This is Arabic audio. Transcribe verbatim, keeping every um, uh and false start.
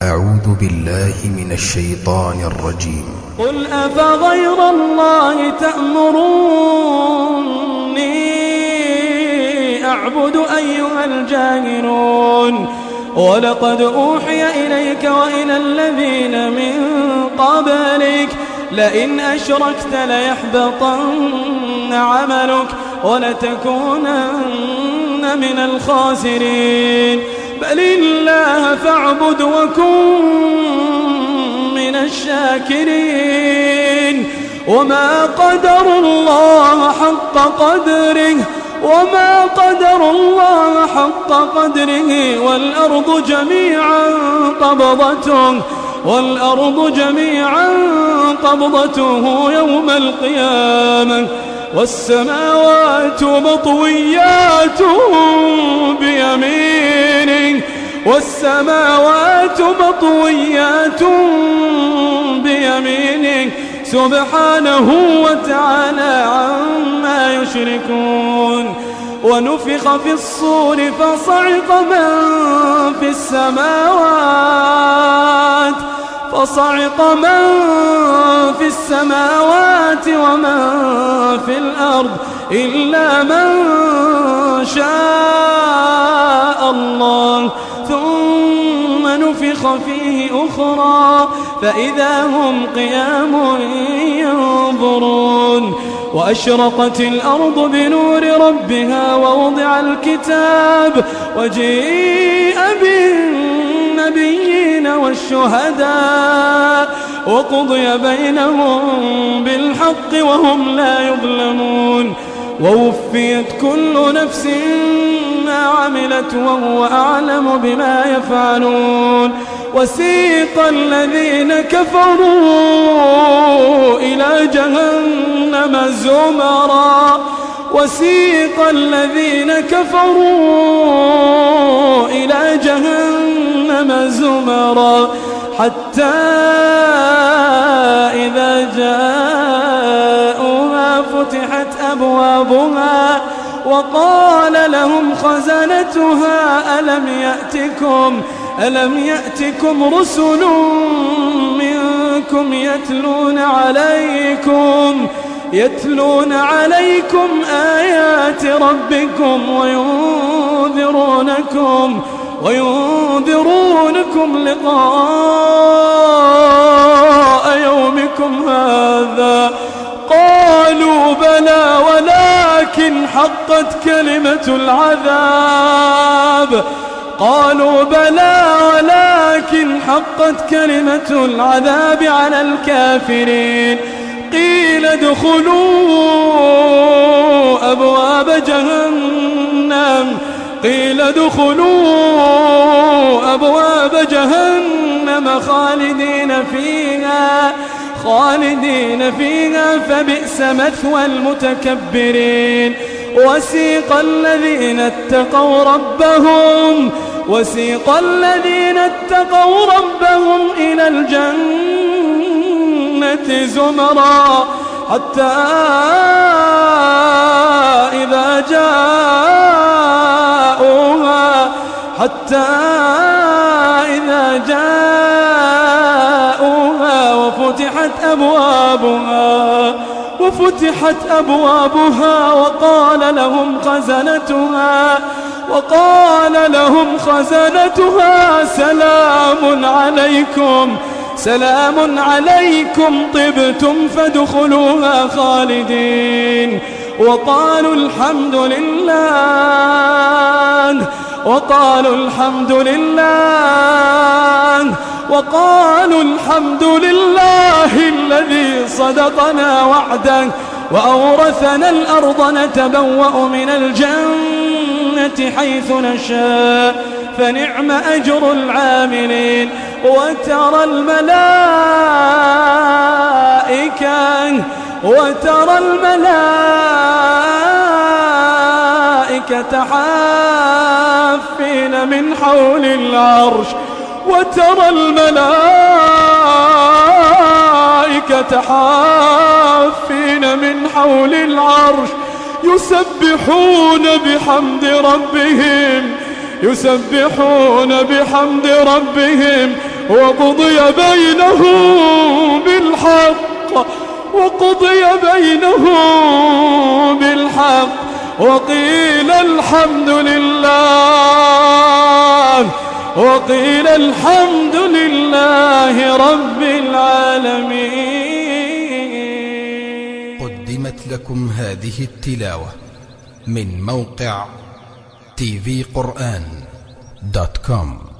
أعوذ بالله من الشيطان الرجيم. قل أفغير الله تأمروني أعبد أيها الجاهلون ولقد أوحي إليك وإلى الذين من قبلك لئن أشركت ليحبطن عملك ولتكونن من الخاسرين بل الله فاعبد وكن من الشاكرين وما قدروا الله حق قدره وما قدروا الله حق قدره والأرض جميعا قبضته والأرض جميعا قبضته يوم القيامة والسماوات مطويات بيمينه والسماوات مطويات بيمينه سبحانه وتعالى عما يشركون. ونفخ في الصور فصعق من في السماوات فصعق من في السماوات ومن في الأرض إلا من شاء الله ثم نفخ فيه أخرى فإذا هم قيام ينظرون. وأشرقت الأرض بنور ربها ووضع الكتاب وجيء بالنبيين والشهداء وقضي بينهم بالحق وهم لا يظلمون. ووفيت كل نفس ما عملت وهو أعلم بما يفعلون. وسيق الذين كفروا إلى جهنم زمرا وسيق الذين كفروا إلى جهنم زمرا حتى إذا جاءوها فتحت أبوابها وقال لهم خزنتها ألم يأتكم ألم يأتكم رسل منكم يتلون عليكم يتلون عليكم آيات ربكم وينذرونكم وينذرونكم لقاء يومكم هذا قالوا بلى ولكن حقت كلمة العذاب قالوا بلى ولكن حقت كلمة العذاب على الكافرين قيل ادخلوا أبواب جهنم قيل ادخلوا أبواب جهنم خالدين فيها خالدين فيها فبئس مثوى المتكبرين. وسيق الذين اتقوا ربهم وسيق الذين اتقوا ربهم إلى الجنة زمرا حتى إذا جاءوها حتى إذا جاءوها وفتحت أبوابها وفتحت أبوابها وقال لهم خزنتها وقال لهم خزنتها سلام عليكم سلام عليكم طبتم فادخلوها خالدين. وقالوا الحمد لله وقالوا الحمد لله وقالوا الحمد لله الذي صدقنا وعده وأورثنا الأرض نتبوأ من الجنة حيث نشاء فنعم أجر العاملين. وترى الملائكة وترى الملائكة حافين من حول العرش وترى الملائكة حافين من حول العرش يسبحون بحمد ربهم يسبحون بحمد ربهم وقضي بينهم بالحق وقضي بينهم بالحق وقيل الحمد لله وقيل الحمد لله رب العالمين. قدمت لكم هذه التلاوة من موقع تي في قرآن دوت كوم.